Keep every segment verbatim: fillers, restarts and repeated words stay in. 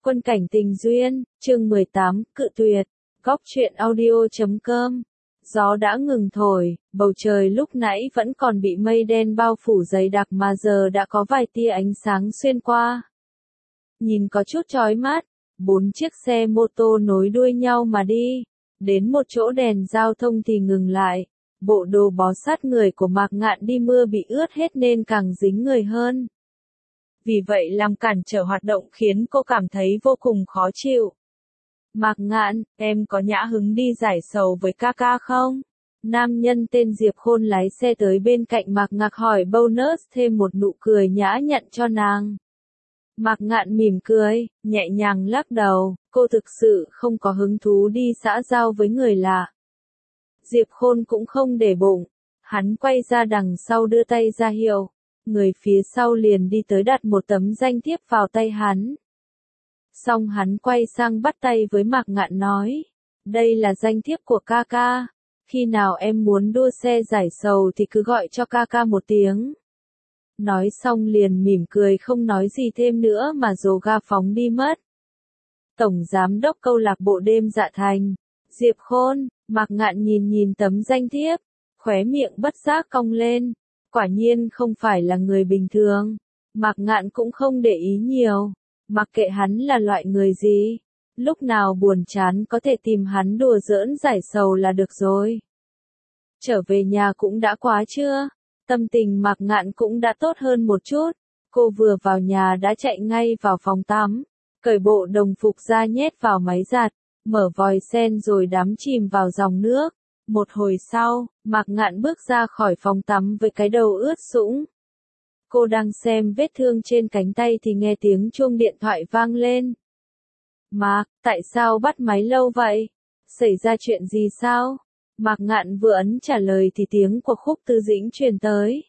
Quân cảnh tình duyên, chương mười tám, cự tuyệt, góc truyện audio chấm com. Gió đã ngừng thổi, bầu trời lúc nãy vẫn còn bị mây đen bao phủ dày đặc mà giờ đã có vài tia ánh sáng xuyên qua. Nhìn có chút chói mắt, bốn chiếc xe mô tô nối đuôi nhau mà đi, đến một chỗ đèn giao thông thì ngừng lại. Bộ đồ bó sát người của Mạc Ngạn đi mưa bị ướt hết nên càng dính người hơn. Vì vậy làm cản trở hoạt động khiến cô cảm thấy vô cùng khó chịu. Mạc Ngạn, em có nhã hứng đi giải sầu với ca ca không? Nam nhân tên Diệp Khôn lái xe tới bên cạnh Mạc Ngạn hỏi bonus thêm một nụ cười nhã nhặn cho nàng. Mạc Ngạn mỉm cười, nhẹ nhàng lắc đầu, cô thực sự không có hứng thú đi xã giao với người lạ. Diệp Khôn cũng không để bụng, hắn quay ra đằng sau đưa tay ra hiệu, người phía sau liền đi tới đặt một tấm danh thiếp vào tay hắn. Xong hắn quay sang bắt tay với Mạc Ngạn nói, đây là danh thiếp của ca ca, khi nào em muốn đua xe giải sầu thì cứ gọi cho ca ca một tiếng. Nói xong liền mỉm cười không nói gì thêm nữa mà dồ ga phóng đi mất. Tổng giám đốc câu lạc bộ đêm Dạ Thành, Diệp Khôn. Mạc Ngạn nhìn nhìn tấm danh thiếp, khóe miệng bất giác cong lên, quả nhiên không phải là người bình thường. Mạc Ngạn cũng không để ý nhiều, mặc kệ hắn là loại người gì, lúc nào buồn chán có thể tìm hắn đùa giỡn giải sầu là được rồi. Trở về nhà cũng đã quá trưa, tâm tình Mạc Ngạn cũng đã tốt hơn một chút, cô vừa vào nhà đã chạy ngay vào phòng tắm, cởi bộ đồng phục ra nhét vào máy giặt. Mở vòi sen rồi đắm chìm vào dòng nước. Một hồi sau, Mạc Ngạn bước ra khỏi phòng tắm với cái đầu ướt sũng. Cô đang xem vết thương trên cánh tay thì nghe tiếng chuông điện thoại vang lên. Mạc, tại sao bắt máy lâu vậy? Xảy ra chuyện gì sao? Mạc Ngạn vừa ấn trả lời thì tiếng của Khúc Tư Dĩnh truyền tới.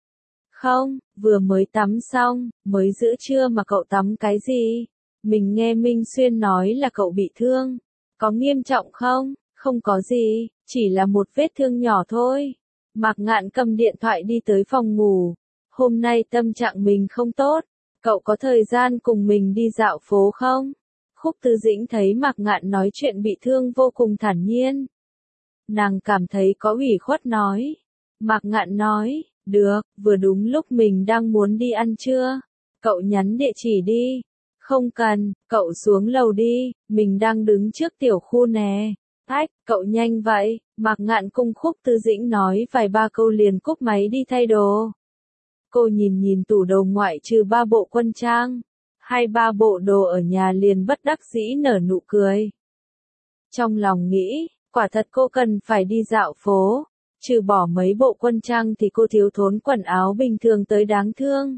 Không, vừa mới tắm xong, mới giữa trưa mà cậu tắm cái gì? Mình nghe Minh Xuyên nói là cậu bị thương. Có nghiêm trọng không? Không có gì, chỉ là một vết thương nhỏ thôi. Mạc Ngạn cầm điện thoại đi tới phòng ngủ. Hôm nay tâm trạng mình không tốt. Cậu có thời gian cùng mình đi dạo phố không? Khúc Tư Dĩnh thấy Mạc Ngạn nói chuyện bị thương vô cùng thản nhiên. Nàng cảm thấy có ủy khuất nói. Mạc Ngạn nói, được, vừa đúng lúc mình đang muốn đi ăn trưa. Cậu nhắn địa chỉ đi. Không cần, cậu xuống lầu đi, mình đang đứng trước tiểu khu nè. Ách, cậu nhanh vậy, Mạc Ngạn cùng Khúc Tư Dĩnh nói vài ba câu liền cúp máy đi thay đồ. Cô nhìn nhìn tủ đầu ngoại trừ ba bộ quân trang, hai ba bộ đồ ở nhà liền bất đắc dĩ nở nụ cười. Trong lòng nghĩ, quả thật cô cần phải đi dạo phố, trừ bỏ mấy bộ quân trang thì cô thiếu thốn quần áo bình thường tới đáng thương.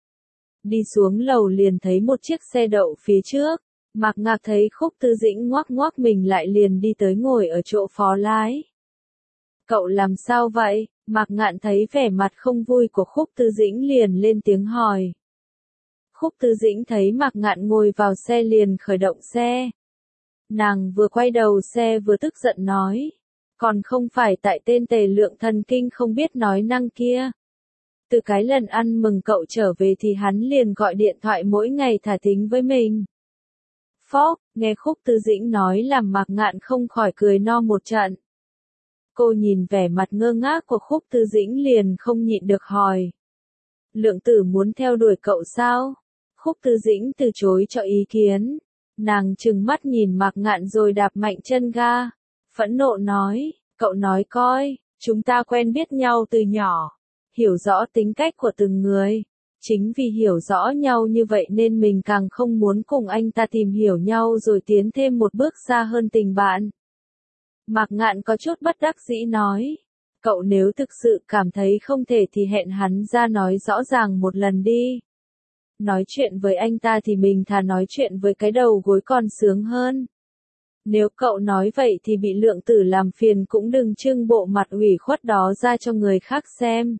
Đi xuống lầu liền thấy một chiếc xe đậu phía trước, Mạc Ngạn thấy Khúc Tư Dĩnh ngoác ngoác mình lại liền đi tới ngồi ở chỗ phó lái. Cậu làm sao vậy? Mạc Ngạn thấy vẻ mặt không vui của Khúc Tư Dĩnh liền lên tiếng hỏi. Khúc Tư Dĩnh thấy Mạc Ngạn ngồi vào xe liền khởi động xe. Nàng vừa quay đầu xe vừa tức giận nói, còn không phải tại tên tề lượng thần kinh không biết nói năng kia. Từ cái lần ăn mừng cậu trở về thì hắn liền gọi điện thoại mỗi ngày thả thính với mình. Phóc, nghe Khúc Tư Dĩnh nói làm Mạc Ngạn không khỏi cười no một trận. Cô nhìn vẻ mặt ngơ ngác của Khúc Tư Dĩnh liền không nhịn được hỏi. Lượng tử muốn theo đuổi cậu sao? Khúc Tư Dĩnh từ chối cho ý kiến. Nàng trừng mắt nhìn Mạc Ngạn rồi đạp mạnh chân ga. Phẫn nộ nói, cậu nói coi, chúng ta quen biết nhau từ nhỏ. Hiểu rõ tính cách của từng người. Chính vì hiểu rõ nhau như vậy nên mình càng không muốn cùng anh ta tìm hiểu nhau rồi tiến thêm một bước xa hơn tình bạn. Mạc Ngạn có chút bất đắc dĩ nói. Cậu nếu thực sự cảm thấy không thể thì hẹn hắn ra nói rõ ràng một lần đi. Nói chuyện với anh ta thì mình thà nói chuyện với cái đầu gối còn sướng hơn. Nếu cậu nói vậy thì bị lượng tử làm phiền cũng đừng trưng bộ mặt ủy khuất đó ra cho người khác xem.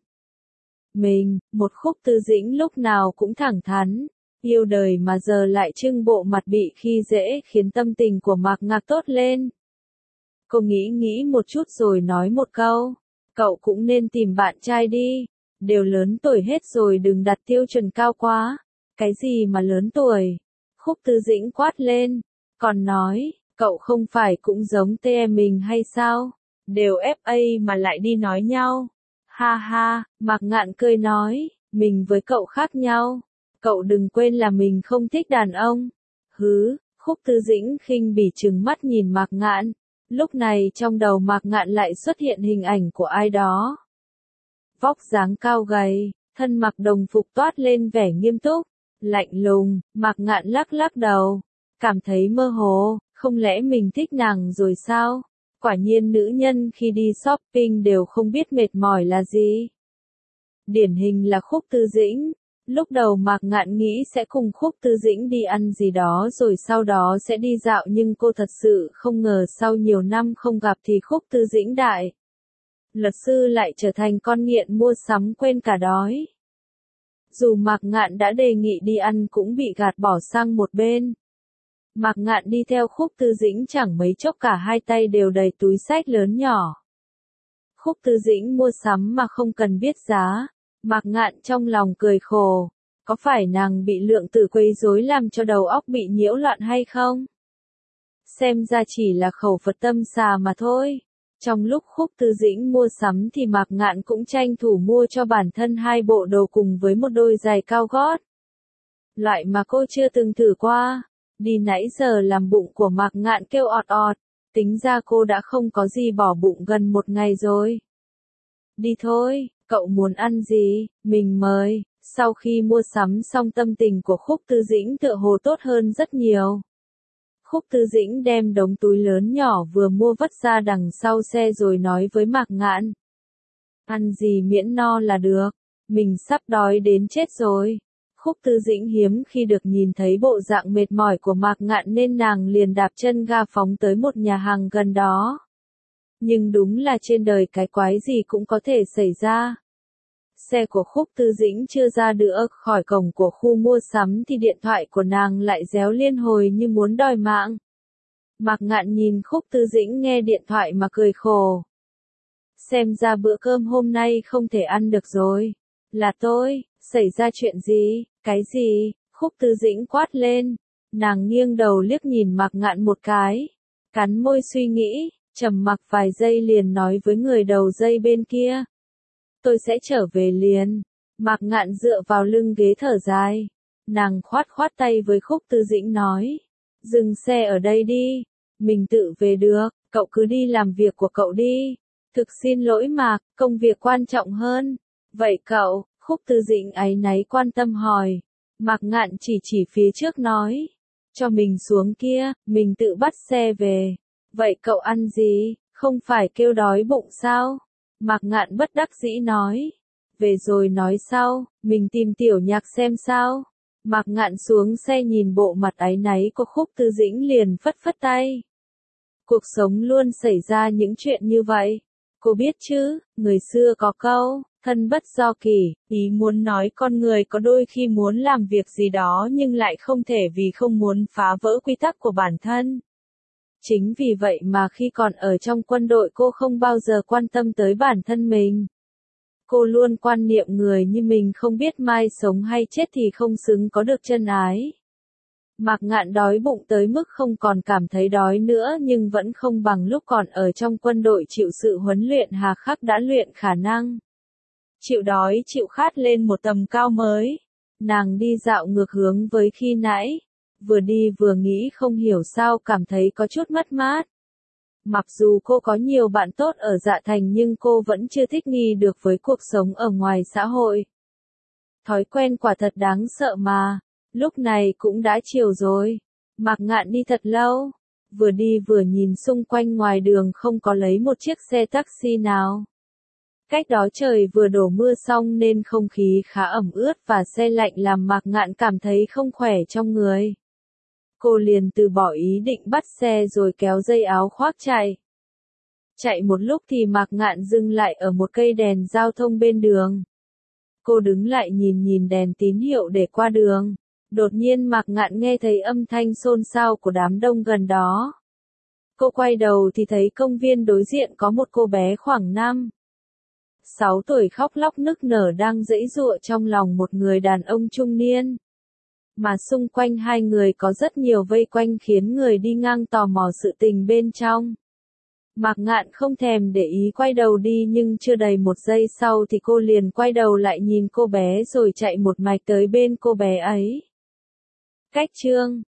Mình, một Khúc Tư Dĩnh lúc nào cũng thẳng thắn, yêu đời mà giờ lại trưng bộ mặt bị khi dễ khiến tâm tình của Mạc Ngạn tốt lên. Cô nghĩ nghĩ một chút rồi nói một câu, cậu cũng nên tìm bạn trai đi, đều lớn tuổi hết rồi đừng đặt tiêu chuẩn cao quá, cái gì mà lớn tuổi. Khúc Tư Dĩnh quát lên, còn nói, cậu không phải cũng giống tê em mình hay sao? Đều ép a mà lại đi nói nhau. Ha ha, Mạc Ngạn cười nói, mình với cậu khác nhau. Cậu đừng quên là mình không thích đàn ông. Hứ, Khúc Tư Dĩnh khinh bỉ trừng mắt nhìn Mạc Ngạn. Lúc này trong đầu Mạc Ngạn lại xuất hiện hình ảnh của ai đó. Vóc dáng cao gầy, thân mặc đồng phục toát lên vẻ nghiêm túc, lạnh lùng. Mạc Ngạn lắc lắc đầu, cảm thấy mơ hồ, không lẽ mình thích nàng rồi sao? Quả nhiên nữ nhân khi đi shopping đều không biết mệt mỏi là gì. Điển hình là Khúc Tư Dĩnh. Lúc đầu Mạc Ngạn nghĩ sẽ cùng Khúc Tư Dĩnh đi ăn gì đó rồi sau đó sẽ đi dạo, nhưng cô thật sự không ngờ sau nhiều năm không gặp thì Khúc Tư Dĩnh đại luật sư lại trở thành con nghiện mua sắm quên cả đói. Dù Mạc Ngạn đã đề nghị đi ăn cũng bị gạt bỏ sang một bên. Mạc Ngạn đi theo Khúc Tư Dĩnh chẳng mấy chốc cả hai tay đều đầy túi xách lớn nhỏ. Khúc Tư Dĩnh mua sắm mà không cần biết giá. Mạc Ngạn trong lòng cười khổ. Có phải nàng bị lượng tử quấy rối làm cho đầu óc bị nhiễu loạn hay không? Xem ra chỉ là khẩu Phật tâm xà mà thôi. Trong lúc Khúc Tư Dĩnh mua sắm thì Mạc Ngạn cũng tranh thủ mua cho bản thân hai bộ đồ cùng với một đôi giày cao gót. Loại mà cô chưa từng thử qua. Đi nãy giờ làm bụng của Mạc Ngạn kêu ọt ọt. Tính ra cô đã không có gì bỏ bụng gần một ngày rồi. Đi thôi, cậu muốn ăn gì, mình mời. Sau khi mua sắm xong tâm tình của Khúc Tư Dĩnh tựa hồ tốt hơn rất nhiều. Khúc Tư Dĩnh đem đống túi lớn nhỏ vừa mua vất ra đằng sau xe rồi nói với Mạc Ngạn. Ăn gì miễn no là được, mình sắp đói đến chết rồi. Khúc Tư Dĩnh hiếm khi được nhìn thấy bộ dạng mệt mỏi của Mạc Ngạn nên nàng liền đạp chân ga phóng tới một nhà hàng gần đó. Nhưng đúng là trên đời cái quái gì cũng có thể xảy ra. Xe của Khúc Tư Dĩnh chưa ra được khỏi cổng của khu mua sắm thì điện thoại của nàng lại réo liên hồi như muốn đòi mạng. Mạc Ngạn nhìn Khúc Tư Dĩnh nghe điện thoại mà cười khổ. Xem ra bữa cơm hôm nay không thể ăn được rồi. Là tôi, xảy ra chuyện gì, cái gì? Khúc Tư Dĩnh quát lên. Nàng nghiêng đầu liếc nhìn Mạc Ngạn một cái. Cắn môi suy nghĩ, trầm mặc vài giây liền nói với người đầu dây bên kia. Tôi sẽ trở về liền. Mạc Ngạn dựa vào lưng ghế thở dài. Nàng khoát khoát tay với Khúc Tư Dĩnh nói. Dừng xe ở đây đi. Mình tự về được, cậu cứ đi làm việc của cậu đi. Thực xin lỗi Mạc, công việc quan trọng hơn. Vậy cậu, Khúc Tư Dĩnh áy náy quan tâm hỏi. Mạc Ngạn chỉ chỉ phía trước nói. Cho mình xuống kia, mình tự bắt xe về. Vậy cậu ăn gì, không phải kêu đói bụng sao? Mạc Ngạn bất đắc dĩ nói. Về rồi nói sau, mình tìm tiểu nhạc xem sao. Mạc Ngạn xuống xe nhìn bộ mặt áy náy của Khúc Tư Dĩnh liền phất phất tay. Cuộc sống luôn xảy ra những chuyện như vậy. Cô biết chứ, người xưa có câu, thân bất do kỷ, ý muốn nói con người có đôi khi muốn làm việc gì đó nhưng lại không thể vì không muốn phá vỡ quy tắc của bản thân. Chính vì vậy mà khi còn ở trong quân đội cô không bao giờ quan tâm tới bản thân mình. Cô luôn quan niệm người như mình không biết mai sống hay chết thì không xứng có được chân ái. Mạc Ngạn đói bụng tới mức không còn cảm thấy đói nữa nhưng vẫn không bằng lúc còn ở trong quân đội chịu sự huấn luyện hà khắc đã luyện khả năng. Chịu đói chịu khát lên một tầm cao mới. Nàng đi dạo ngược hướng với khi nãy. Vừa đi vừa nghĩ không hiểu sao cảm thấy có chút mất mát. Mặc dù cô có nhiều bạn tốt ở Dạ Thành nhưng cô vẫn chưa thích nghi được với cuộc sống ở ngoài xã hội. Thói quen quả thật đáng sợ mà. Lúc này cũng đã chiều rồi. Mạc Ngạn đi thật lâu. Vừa đi vừa nhìn xung quanh ngoài đường không có lấy một chiếc xe taxi nào. Cách đó trời vừa đổ mưa xong nên không khí khá ẩm ướt và se lạnh làm Mạc Ngạn cảm thấy không khỏe trong người. Cô liền từ bỏ ý định bắt xe rồi kéo dây áo khoác chạy. Chạy một lúc thì Mạc Ngạn dừng lại ở một cây đèn giao thông bên đường. Cô đứng lại nhìn nhìn đèn tín hiệu để qua đường. Đột nhiên Mạc Ngạn nghe thấy âm thanh xôn xao của đám đông gần đó. Cô quay đầu thì thấy công viên đối diện có một cô bé khoảng năm, sáu tuổi khóc lóc nức nở đang giãy giụa trong lòng một người đàn ông trung niên. mà xung quanh hai người có rất nhiều vây quanh khiến người đi ngang tò mò sự tình bên trong. Mạc Ngạn không thèm để ý quay đầu đi nhưng chưa đầy một giây sau thì cô liền quay đầu lại nhìn cô bé rồi chạy một mạch tới bên cô bé ấy. Cách chương